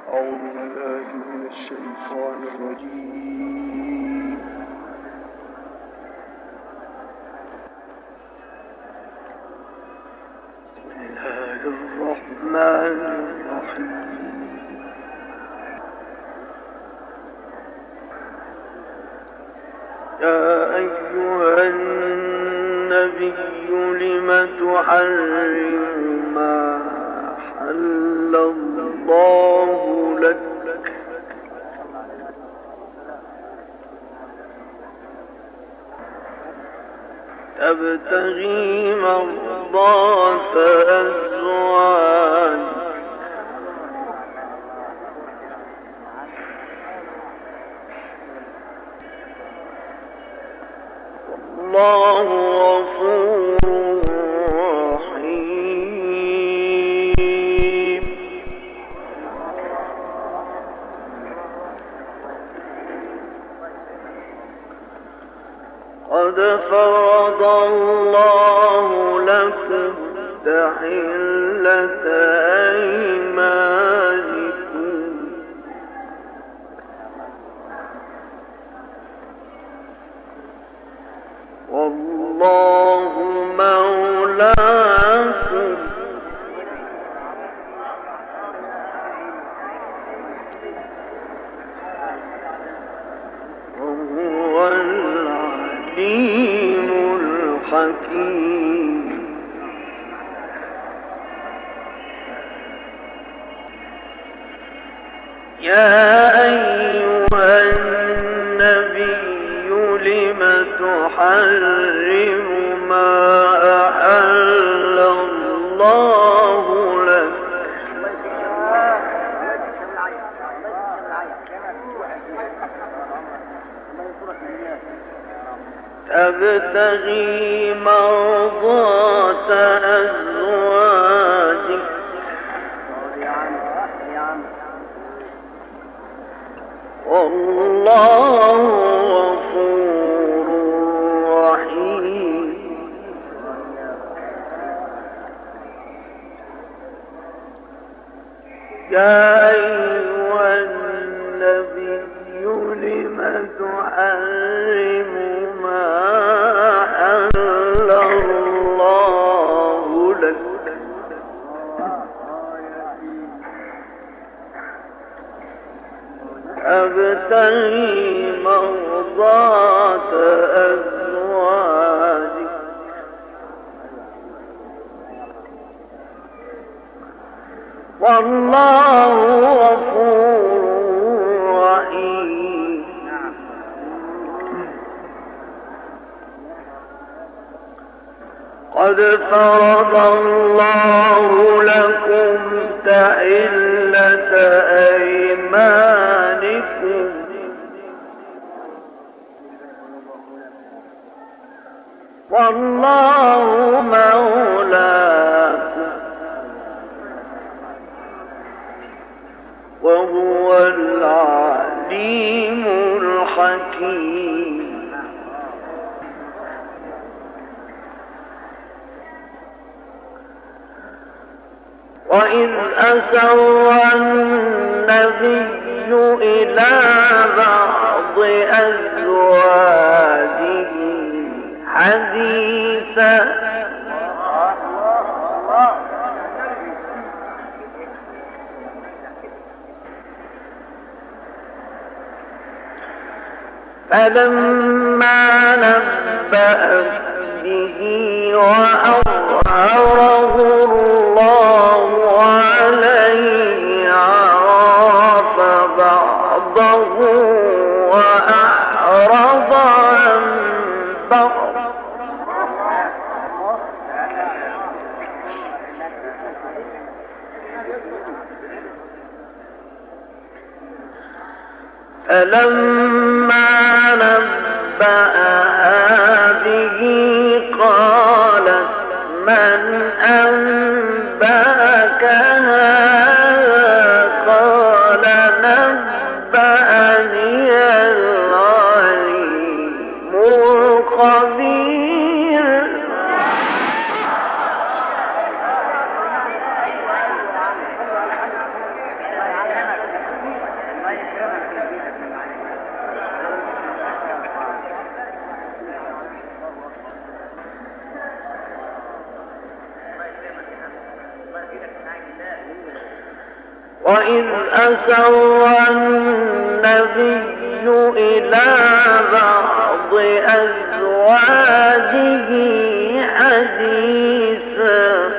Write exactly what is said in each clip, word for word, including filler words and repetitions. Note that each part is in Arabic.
أعوذ بالله من الشيطان الرجيم. بسم الله الرحمن الرحيم. يا أيها النبي لم تحرم ما أحل الله لك تبتغي مرضات أزواجك والله غفور رحيم. قد فرض الله لكم تحلة أيمانكم والله مولاكم وهو العليم الحكيم. يا أيها النبي لم تحرم ما أحل الله لك تبتغي مرضات أزواجك والله غفور رحيم. يا أيها النبي لم تحرم ما أحل الله لك أبتغي مرضات أزواجك والله غفور رحيم. قد فرض الله لكم تحلة أيمانكم والله مولاكم وهو العليم الحكيم. وإذ أسر النبي إلى بعض أزواجه حديثا فلما نبأت به وأظهره الله عليه عرف بعضه وأعرض عن بعض فلما نبأها به قالت من أنبأك هذا قال نبأني العليم الخبير. وإذ أسر النبي إلى بعض أزواجه حديثا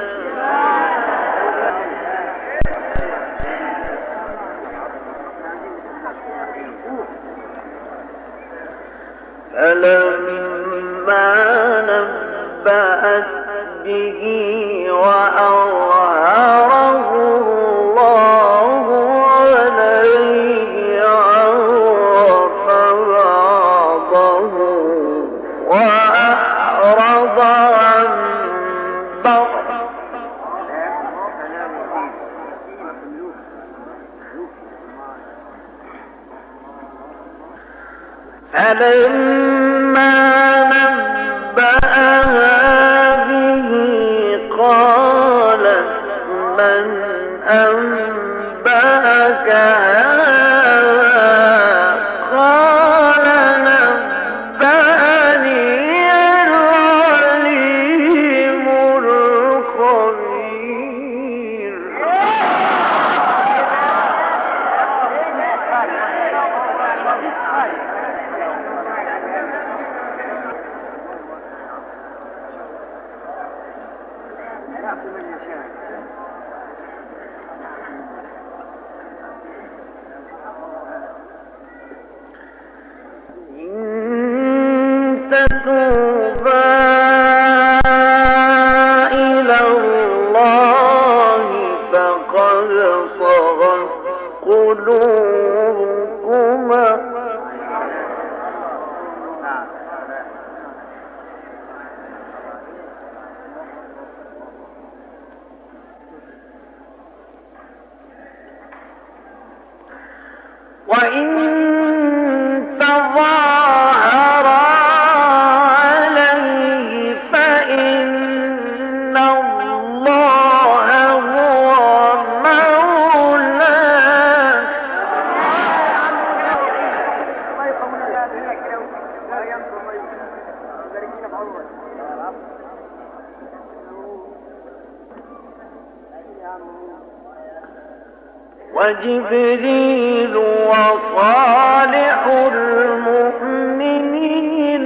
فلما نبأت به وأظهره الله عليه عرف بعضه وأعرض عن بعض فلما نبأها به قالت من أنبأك هذا قال نبأني العليم الخبير تتوبا إلى الله فقد صغت قلوبكما وإن تظاهرا عليه فإن الله هو مولاه وجبريل وصالح المؤمنين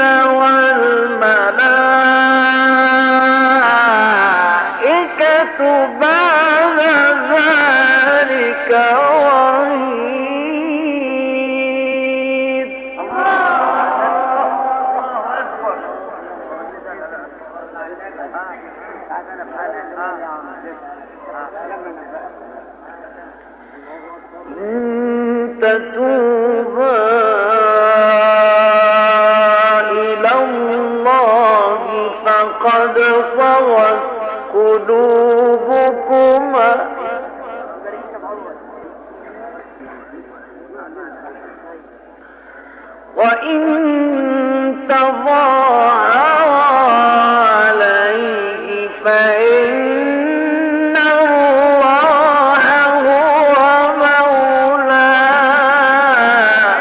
والملائكة بعد ذلك ظهير إن تتوبا إلى الله فقد صغت قلوبكما وإن تظاهرا عليه فإن الله هو مولاه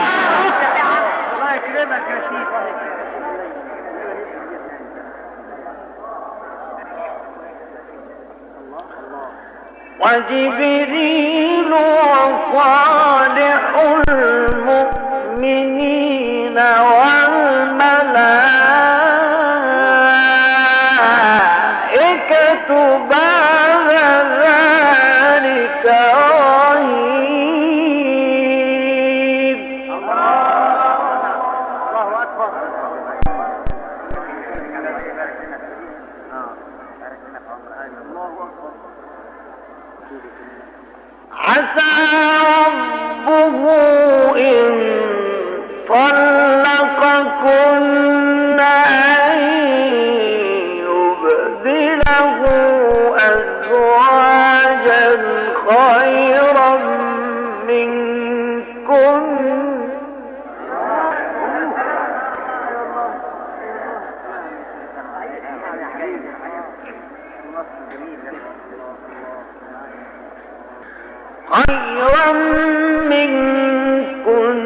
وجبريل وصالح المؤمنين والملائكة بعد ذلك ظهير الله أكبر عسى ربه إن طلقكن أن يبدله أزواجا خيرا منكن خيرا منكن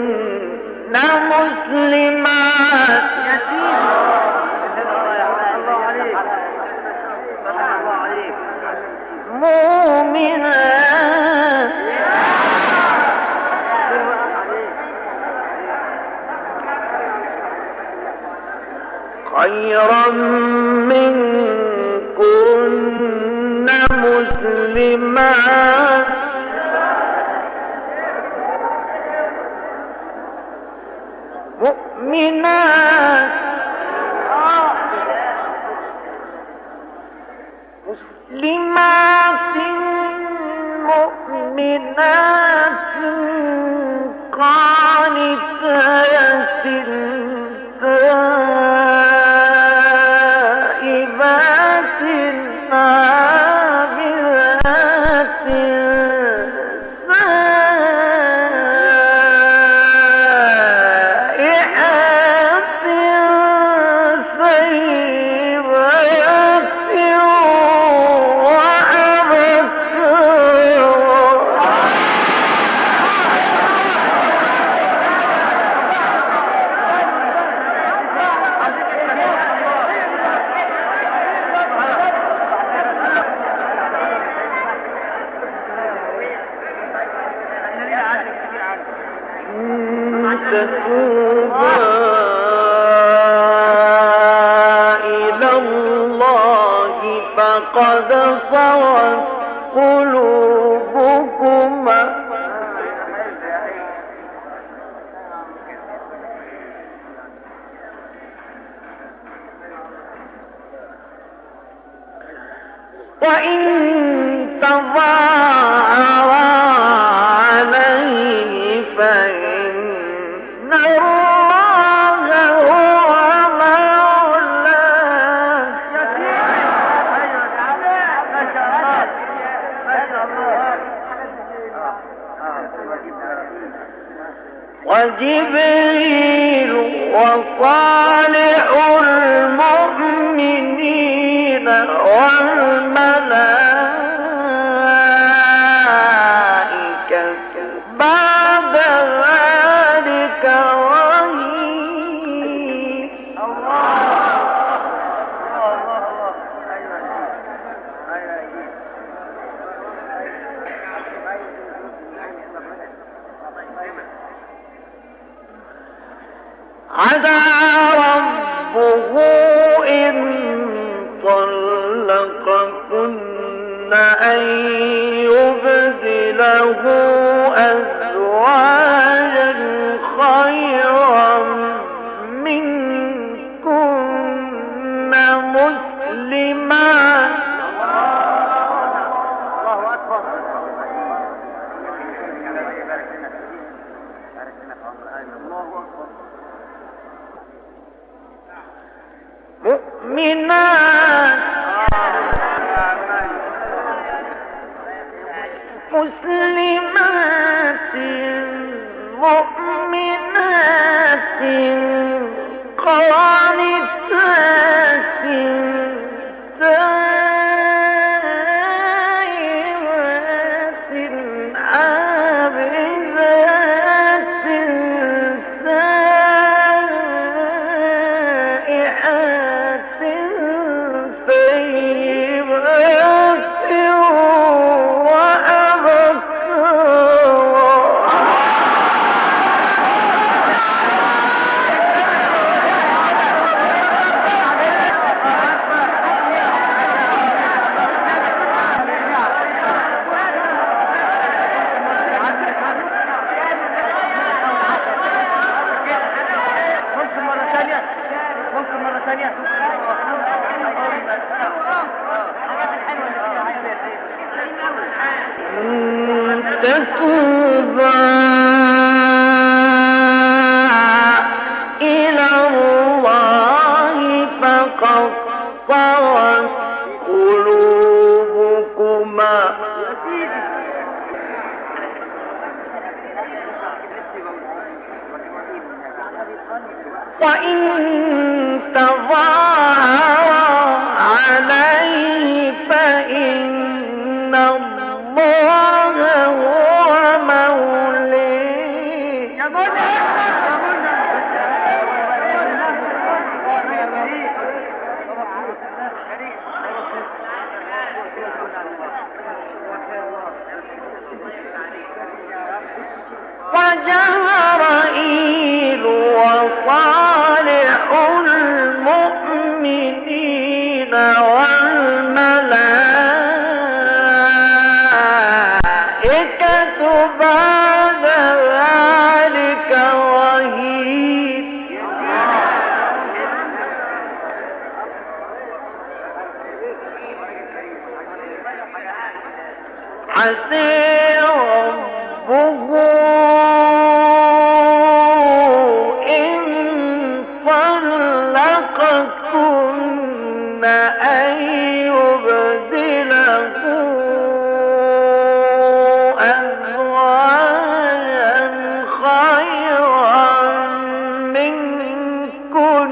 مسلمات مؤمنات خيرا منكن مسلمات مؤمنات مسلمات مؤمنات قانتات تائبات عابدات سائحات ثيبات تتوبا إلى الله فقد صغت قلوبكما وإن تظاهرا عليه فإن الله هو مولاه وجبريل وصالح المؤمنين والملائكة بعد ذلك ظهير. عسى ربه إن طلقكن أن يبدله أزواجا خيرا منكن مسلمات مؤمنات مسلمات مؤمنات قانتات تائبات عابدات سائحات ثيبات تتوبا إلى الله فقد صغت قلوبكما وإن تظاهرا عليه فإن الله هو مولاه وجبرائيل وصالح المؤمنين بعد ذلك ظهير حسي ربه إن طلقكن أن يبدله أزواجا خيرا منكن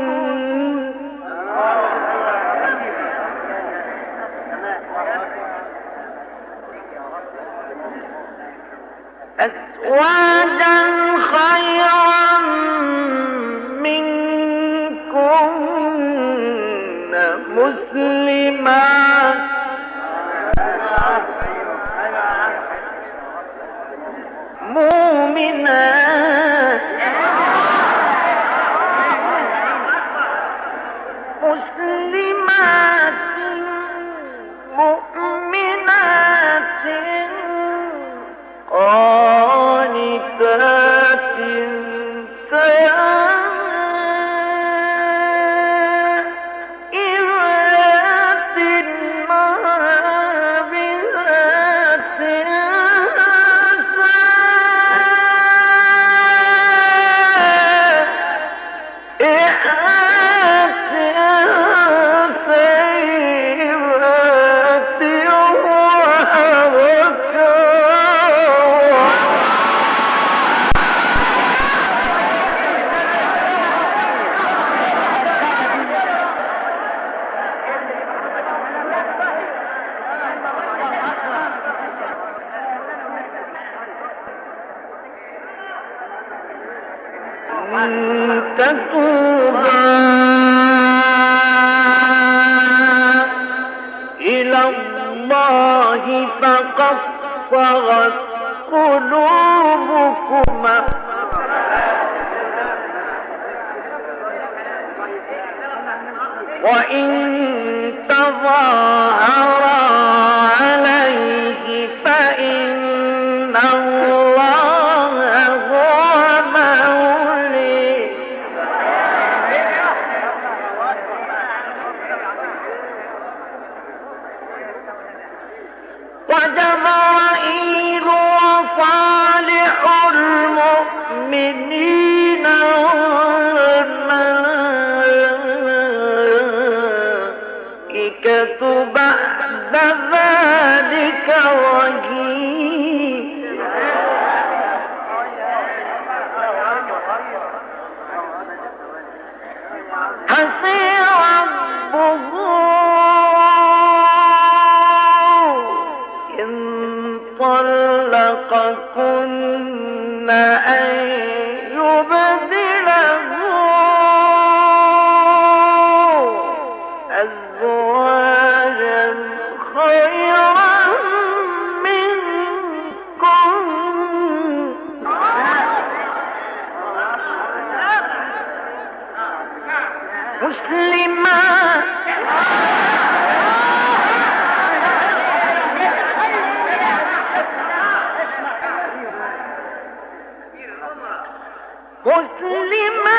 أزواجا خيرا منكن مسلمات مؤمنات مسلمات مؤمنات قانتات تائبات عابدات تتوبا إلى الله فقد صغت قلوبكما وإن تظاهرا عليه فإن الله هو موليه وجبرائيل وصالح المؤمنين والملائكة بعد ذلك ظهير حسي ربه إن طلقكن أن يبدله أزواجا خيرا منكن مسلمات مسلمات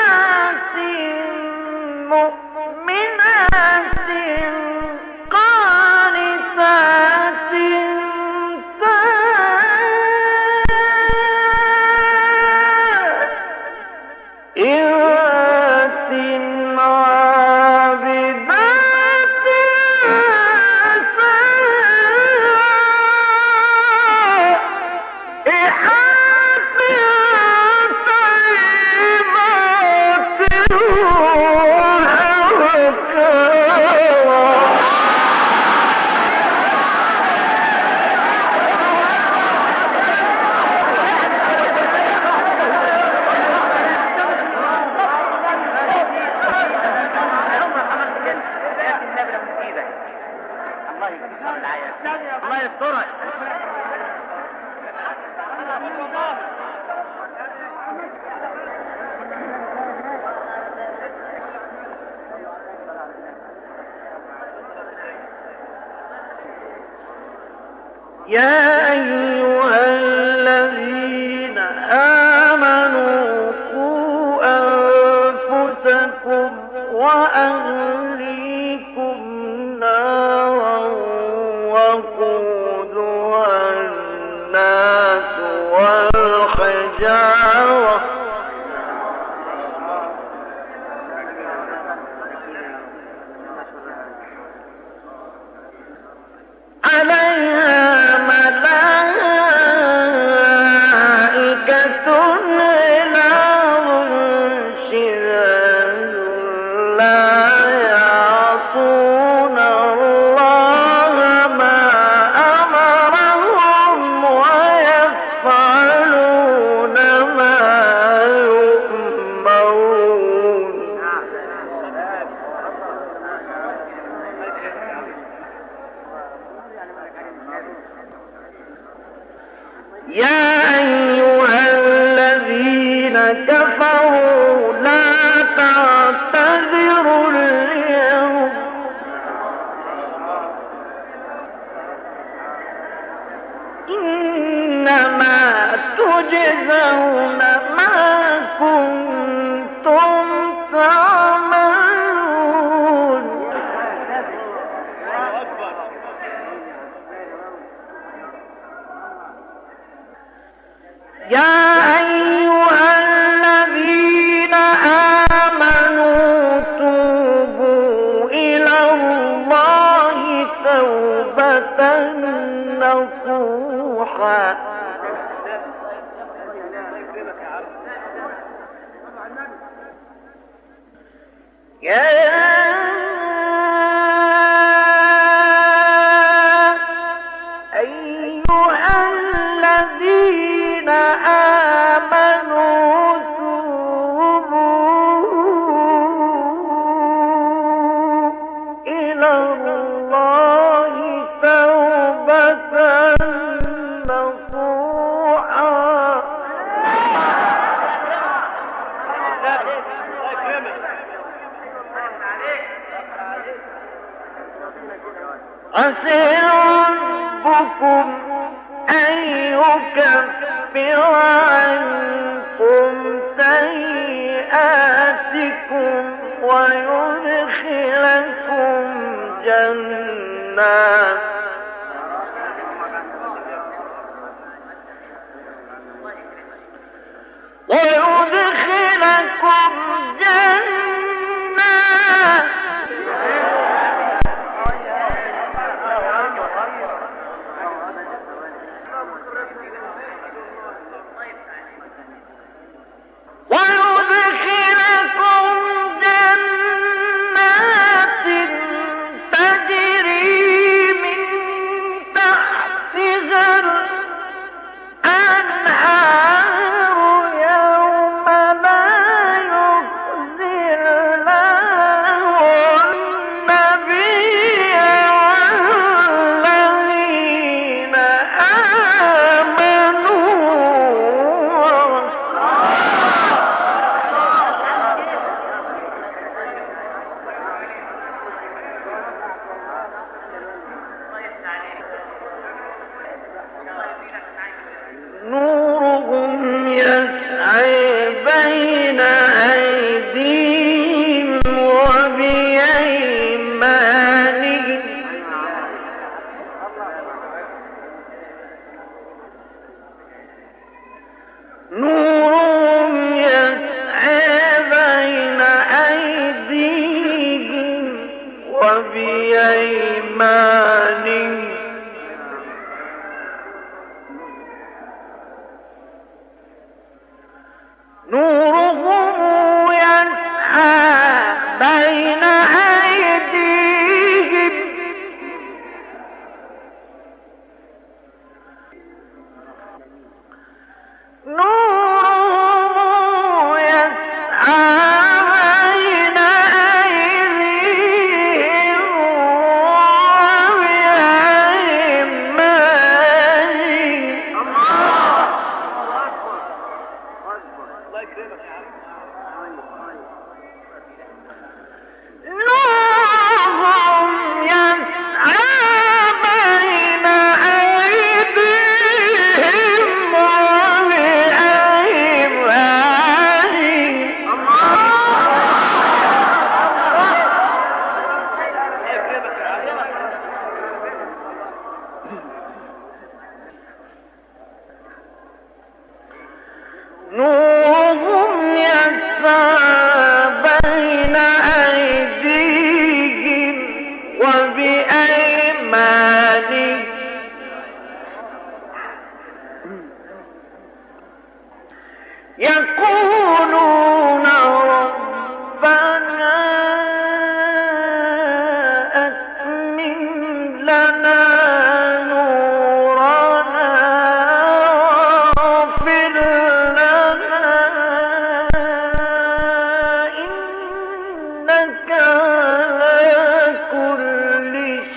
يا أيها الذين آمنوا قوا أنفسكم وأهليكم نارا وقودها الناس والحجارة عليها ملائكة غلاظ شداد لا يعصون الله ما أمرهم ويفعلون ما يؤمرون يا أيها الذين كفروا لا تعتذروا اليوم إنما تجزون ما كنتم تعملون يا أيها الذين آمنوا توبوا إلى الله توبة نصوحا يا أيها الذين آمنوا توبوا إلى الله توبة نصوحا عسى ربكم أن يكفر عنكم سيئاتكم ويدخلكم جنات ويدخلكم جنات ويدخلكم جنات تجري من تحتها الأنهار يوم لا يخزي الله النبي والذين آمنوا نورهم يسعى بين أيديهم وبأيمانهم نورهم يسعى بين أيديهم وبأيمانهم نورهم يسعى بين أيديهم نورهم يسعى بين أيديهم وبأيمانهم نورهم يسعى بين أيديهم نورهم يسعى بين أيديهم وبأيمانهم يقولون ربنا أتمم لنا نورنا واغفر لنا إنك على كل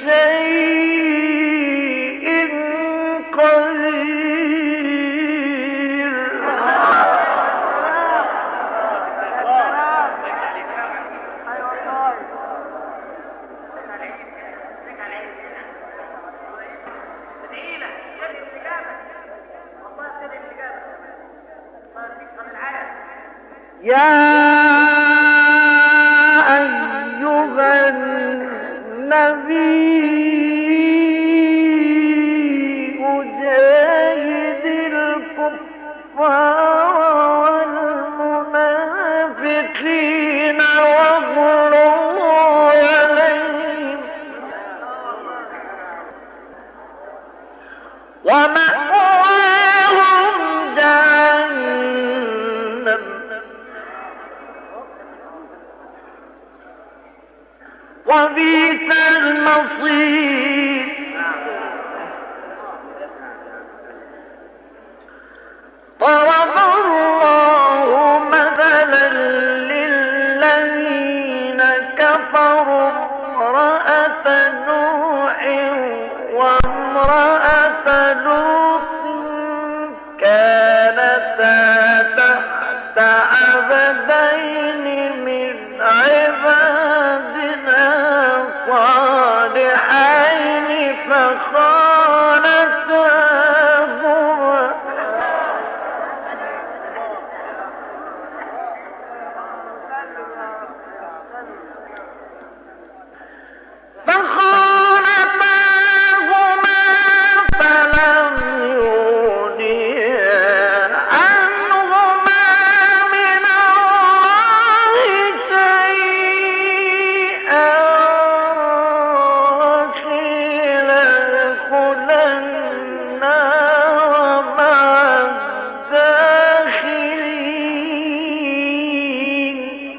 شيء قدير. يا أيها النبي جاهد الكفار والمنافقين واغلظ عليهم ومأواهم جهنم وبئس المصير. ضرب الله مثلا للذين كفروا امرأة نوح وامرأة لوط كانتا تحت عبدين من عبادنا صالحين فخانتاهما فخانتاهما فلم يغنيا عنهما من الله شيئا وقيل ادخلا النار مع الداخلين.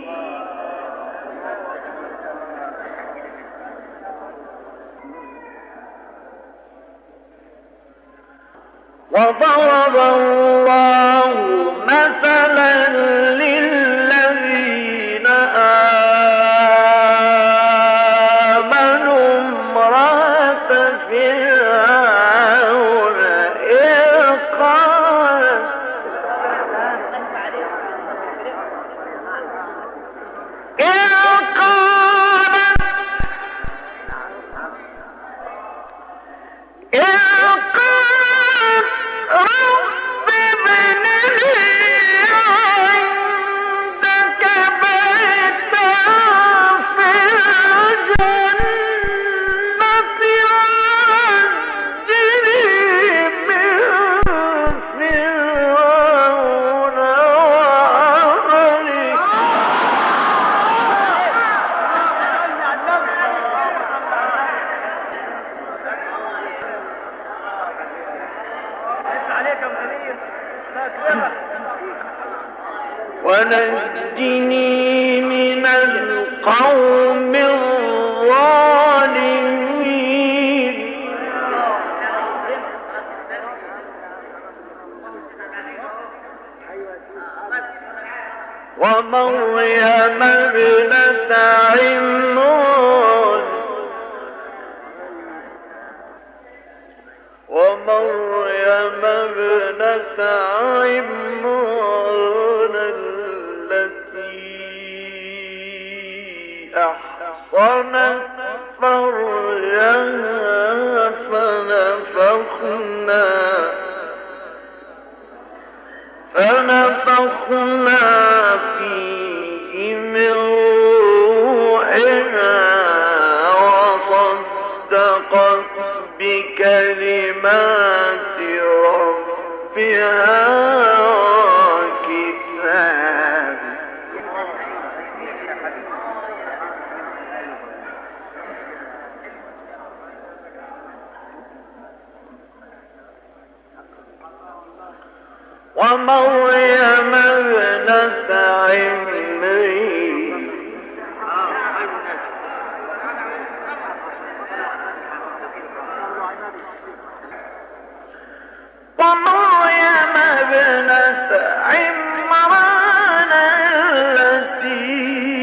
وضرب الله مثلا للذين آمنوا امرأة فرعون إذ قالت إذ قالت إذ قالت رب ابن لي عندك بيتا في الجنة ونجني من فرعون وعمله. ونجني من القوم الظالمين. ومريم ابنة عمران ومريم ابنة عمران التي أحصنت فرجها فنفخنا فنفخنا فيه من روحنا وصدقت بكلمات ربها وكتابه ومريم ابنة عمران ومريم ابنة عمران التي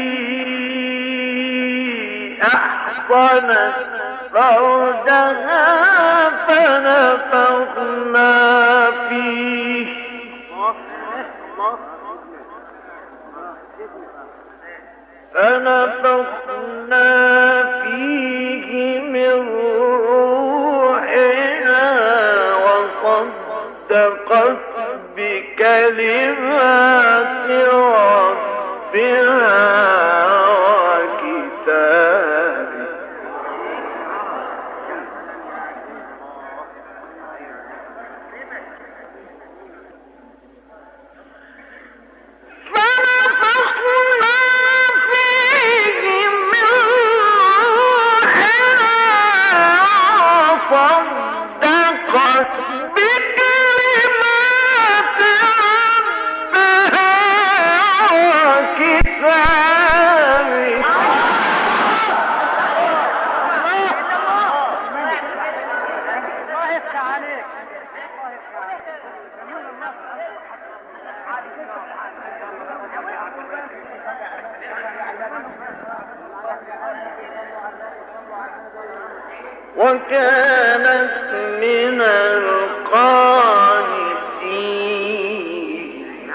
أحصنت فرجها فنفخنا فيه فنفخنا فيه من روحنا وصدقت بكلمات ربها وكتابه فنفخنا فيه من روحنا وصدقت بكلمات ربها وكتابه وكانت من القانتين.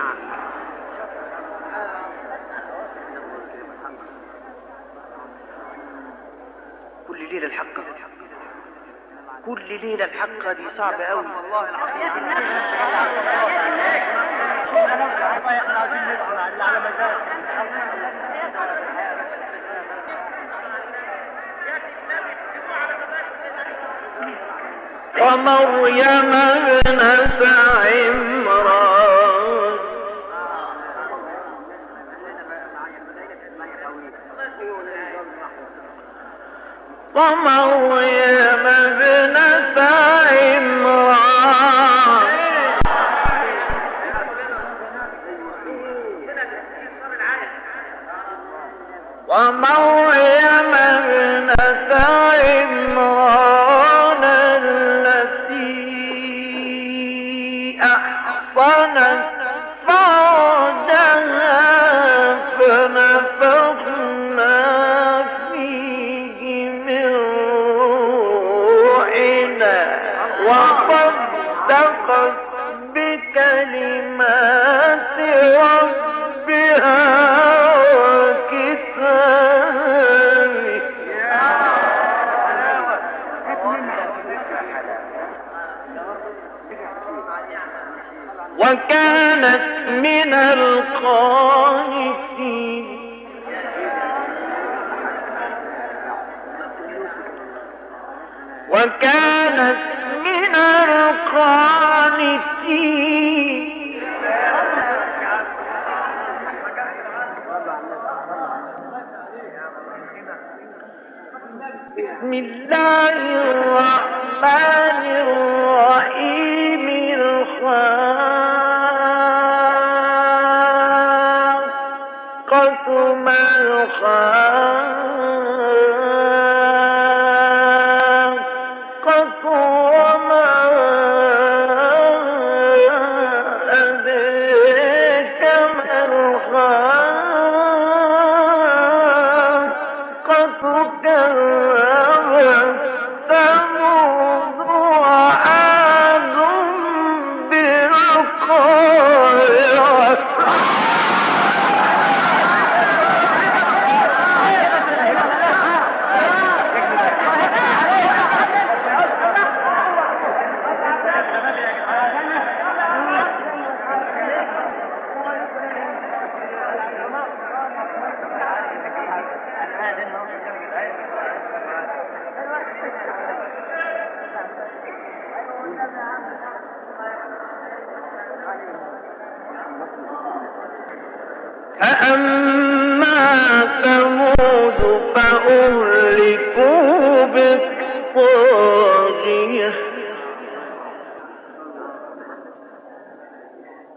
كل ليلة الحقة كل ليلة الحقة دي صعبة قوي والله العظيم. ومريم ابنة عمران ومريم ابنة عمران ومريم ابنة عمران التي أحصنت فرجها فنفخنا فيه من روحنا وصدقت بكلمات ربها وكتابه وكانت من القانتين. وكانت من القانتين. بسم الله الرحمن الرحيم. الخاصة ما الخاصة وما أدريك ما الخاصة كذبت ثمود وعاد بالقارعة. فأما ثمود فأهلكوا بالطاغية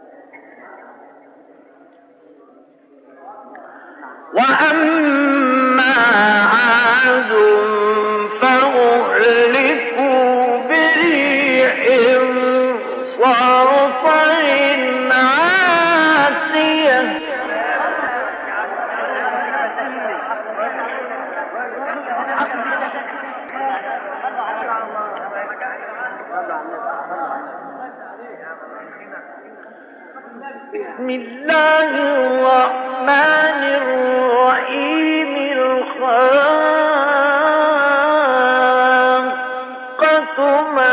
وأما عاد فأهلكوا بريح صرصر عاتية بسم الله الرحمن الرحيم الخاقة ما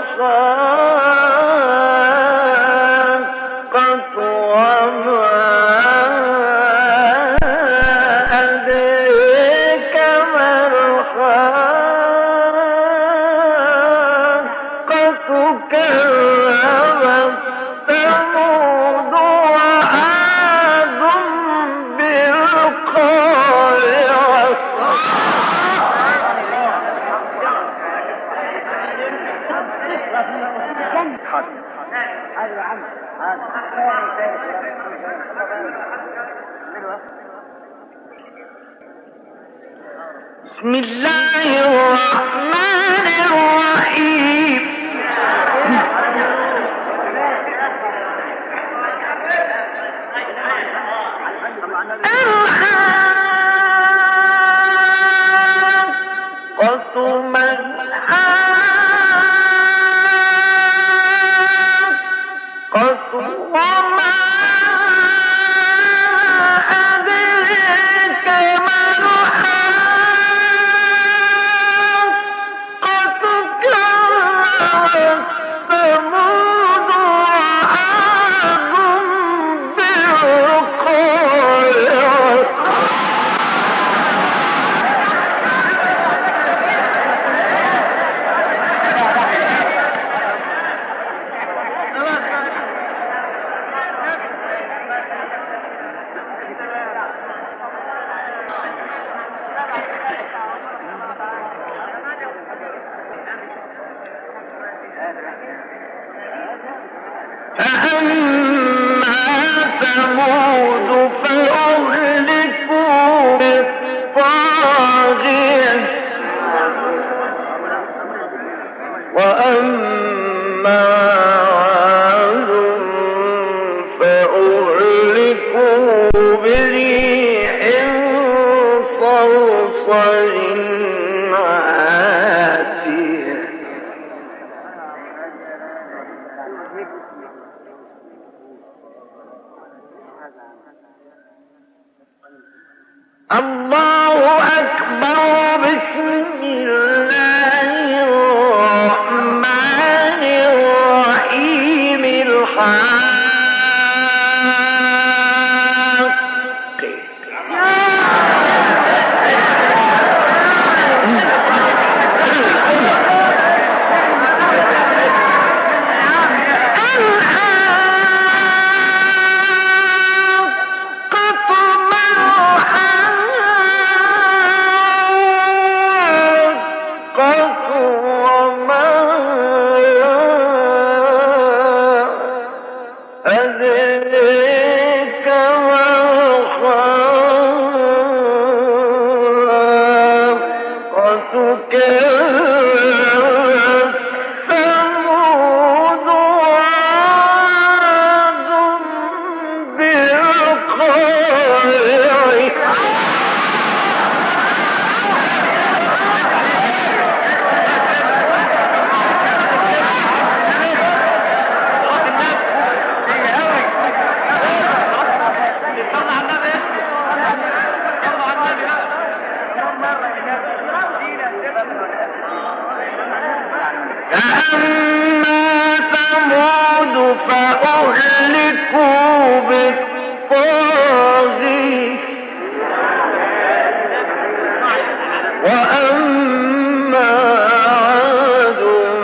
الخاقة وما أدريك ما الخاقة كذبت ثمود وعاد بالقارعة بسم الله الرحمن الرحيم الحاقة ما الحاقة وما أدريك ما الحاقة كذبت ثمود وعاد بالقارعة فأما ثمود فأهلكوا بالطاغية وأما عاد فأهلكوا بريح صرصر عاتية الله أكبر بسم الله الرحمن الرحيم الحاقة أدريك ما الخاقة كذبت ثمود وعاد بالقارعة فأما ثمود فأهلكوا بالطاغية وأما عاد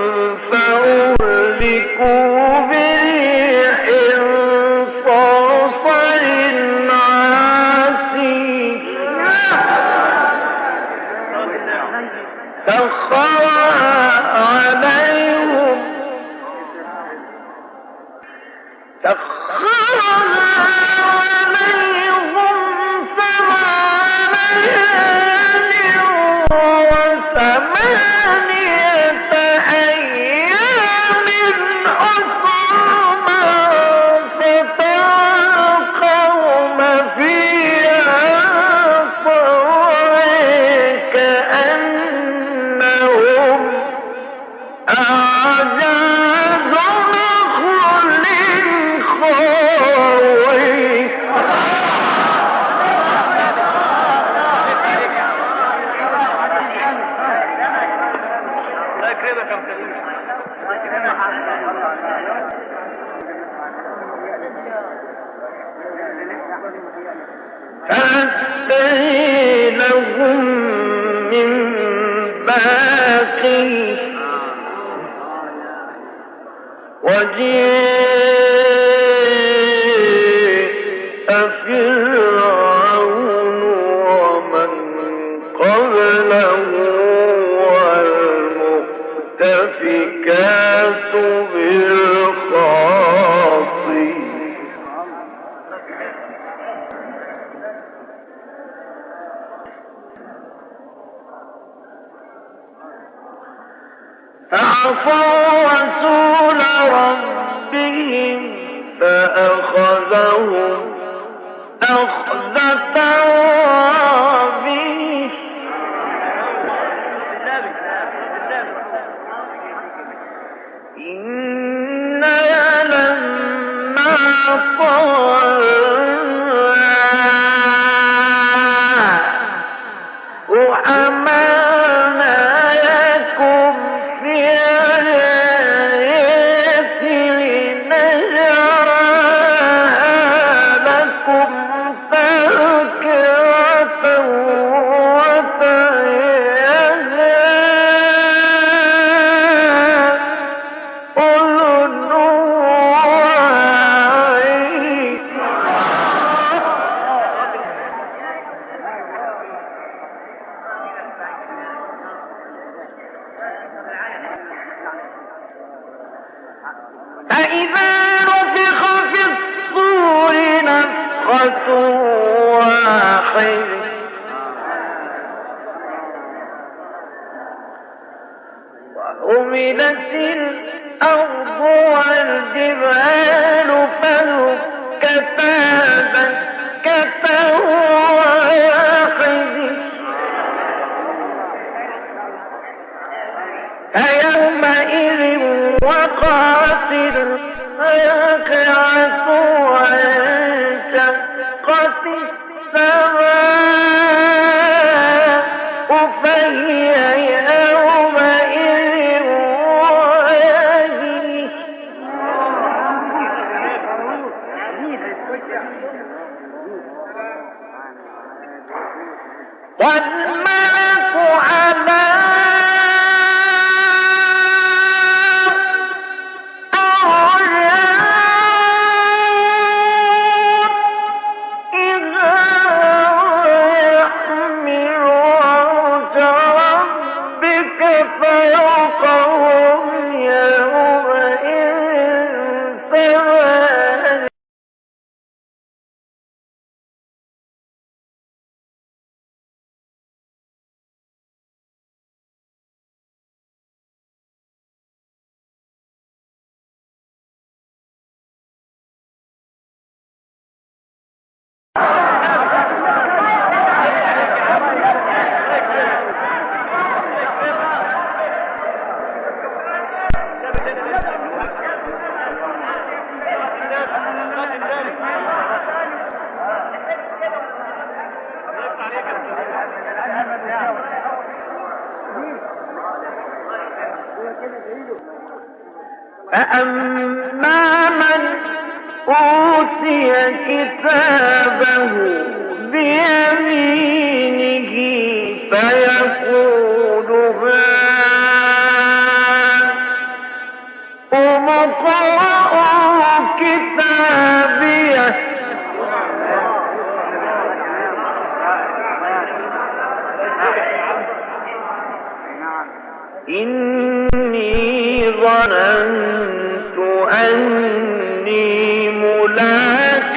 فأهلكوا بريح صرصر عاتية سخرها عليهم سخرها عليهم سبع أيام حسوما فترى القوم فيها صرعى كأنهم أعجاز نخل خاوي. فأتي لهم من باقي وجيء فرعون ومن قبله والمؤتفكات بالخاطئ. فعصوا رسول ربهم فأخذهم أخذة رابية. إنا لما طغى وحملنا لكم في آيات لنجعلها لكم تذكرة وتعيها أذن واعية. فإذا نفخ في الصور نفخة واحدة وحملت الأرض والجبال فدكتا دكة واحدة فيومئذ وقعت الواقعة وانشقت السماء فهي يومئذ واهية. والملك على فأما من أوتي كتابه بيمينه فيقول هاؤم اقرءوا كتابيه إني ظننت أني ملاق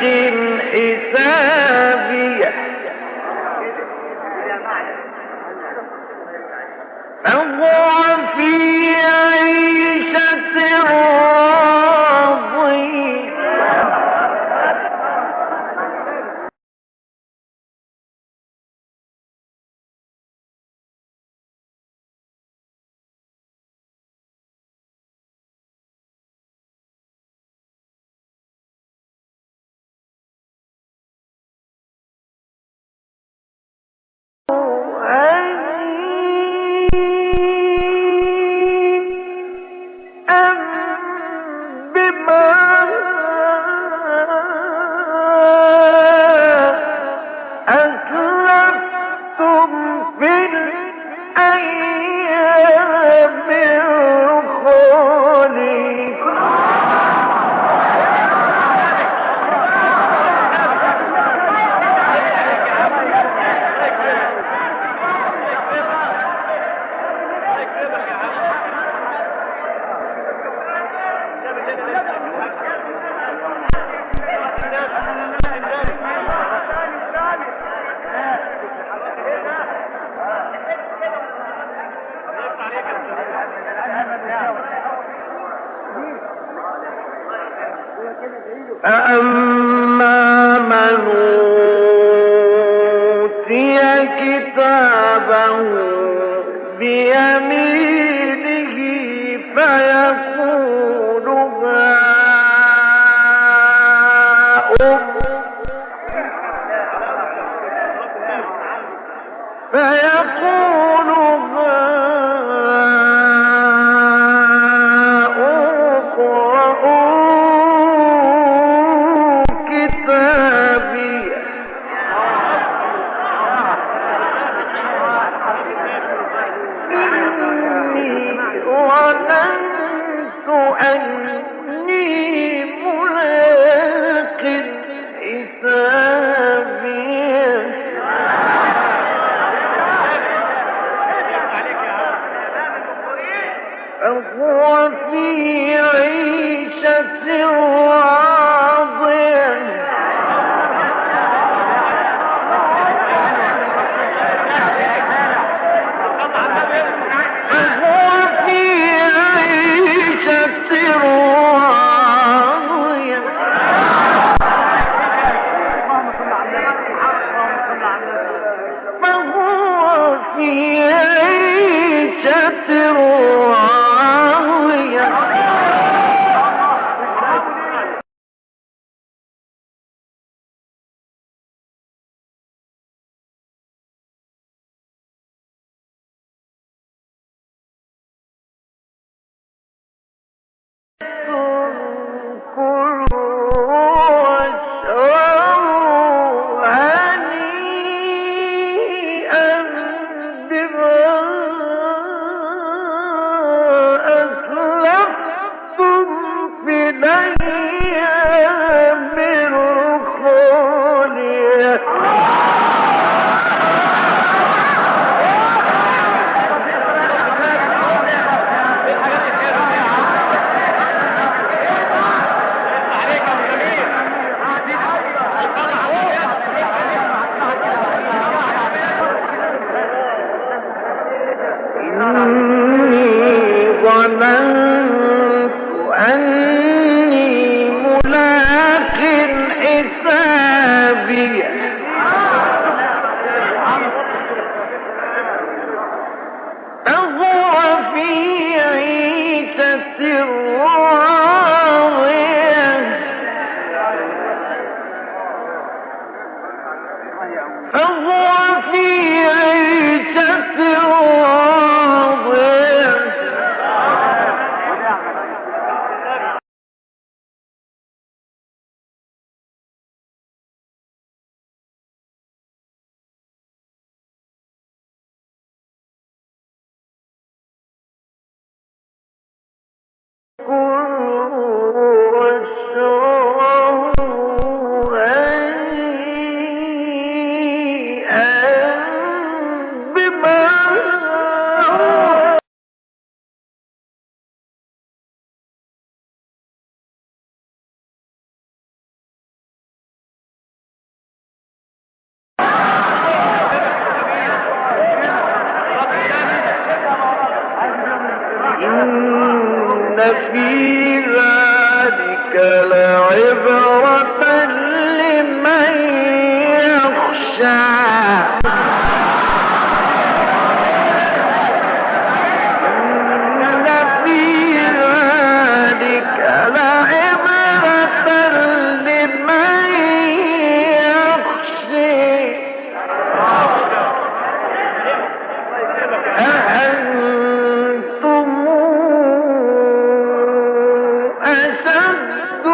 حسابيه فهو أسلفتم في الأيام الخالي فأما من أوتي كتابه بيمينه فيقول هاؤم فيقول هاؤم اقرءوا كتابي إني ظننت أني ملاق حسابي فهو في عيشة راضية فهو في عيشة راضية فهو في عيشة راضية كلوا واشربوا هنيئا بما أسلفتم في الأيام الخالية إني ظننت أني ملاق حسابي فهو في عيشة راضية فهو في عيشة راضية كلوا واشربوا هنيئا بما إن في ذلك لعبرة لمن يخشى إن في ذلك لعبرة لمن يخشى أأنتم أشد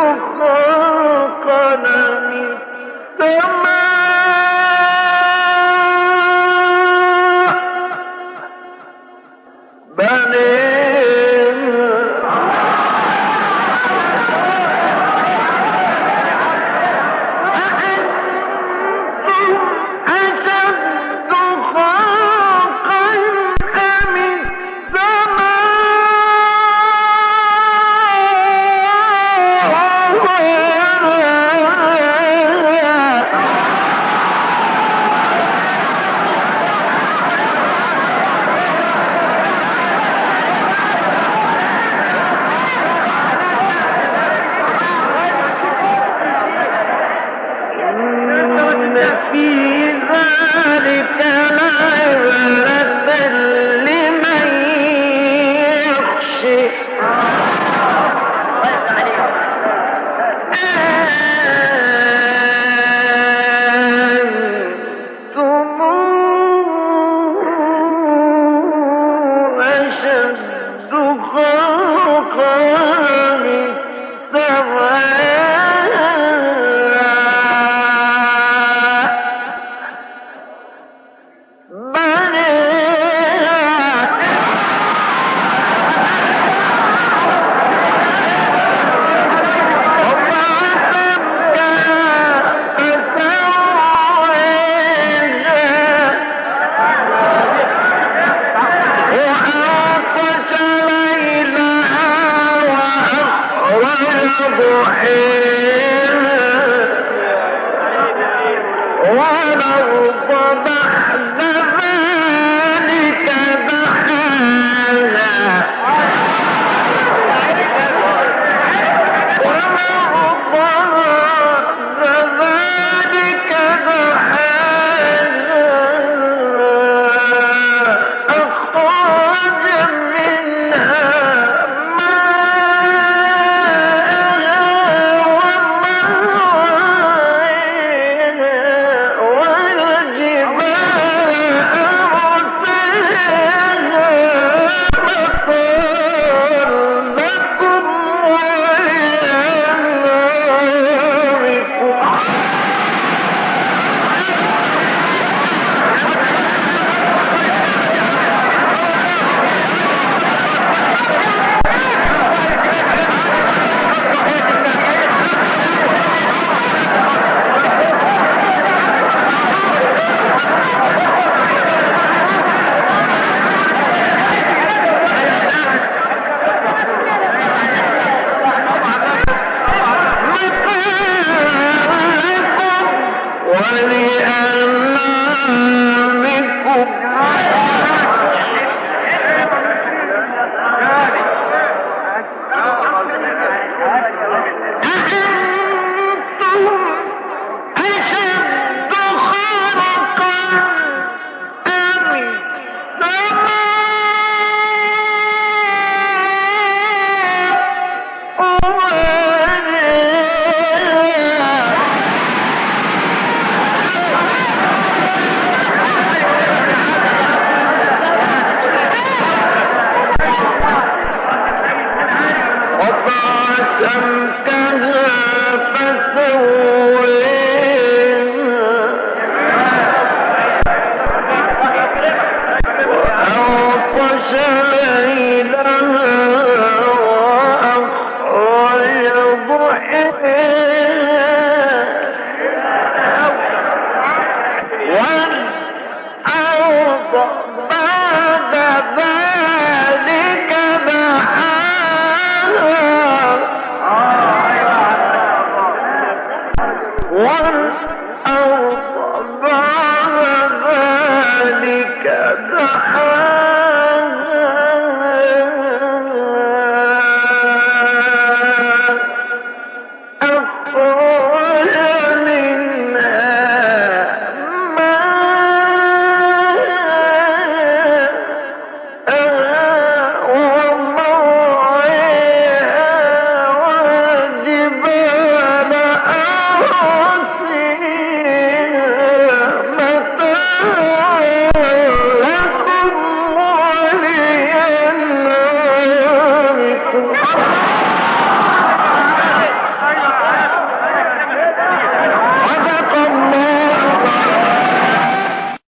one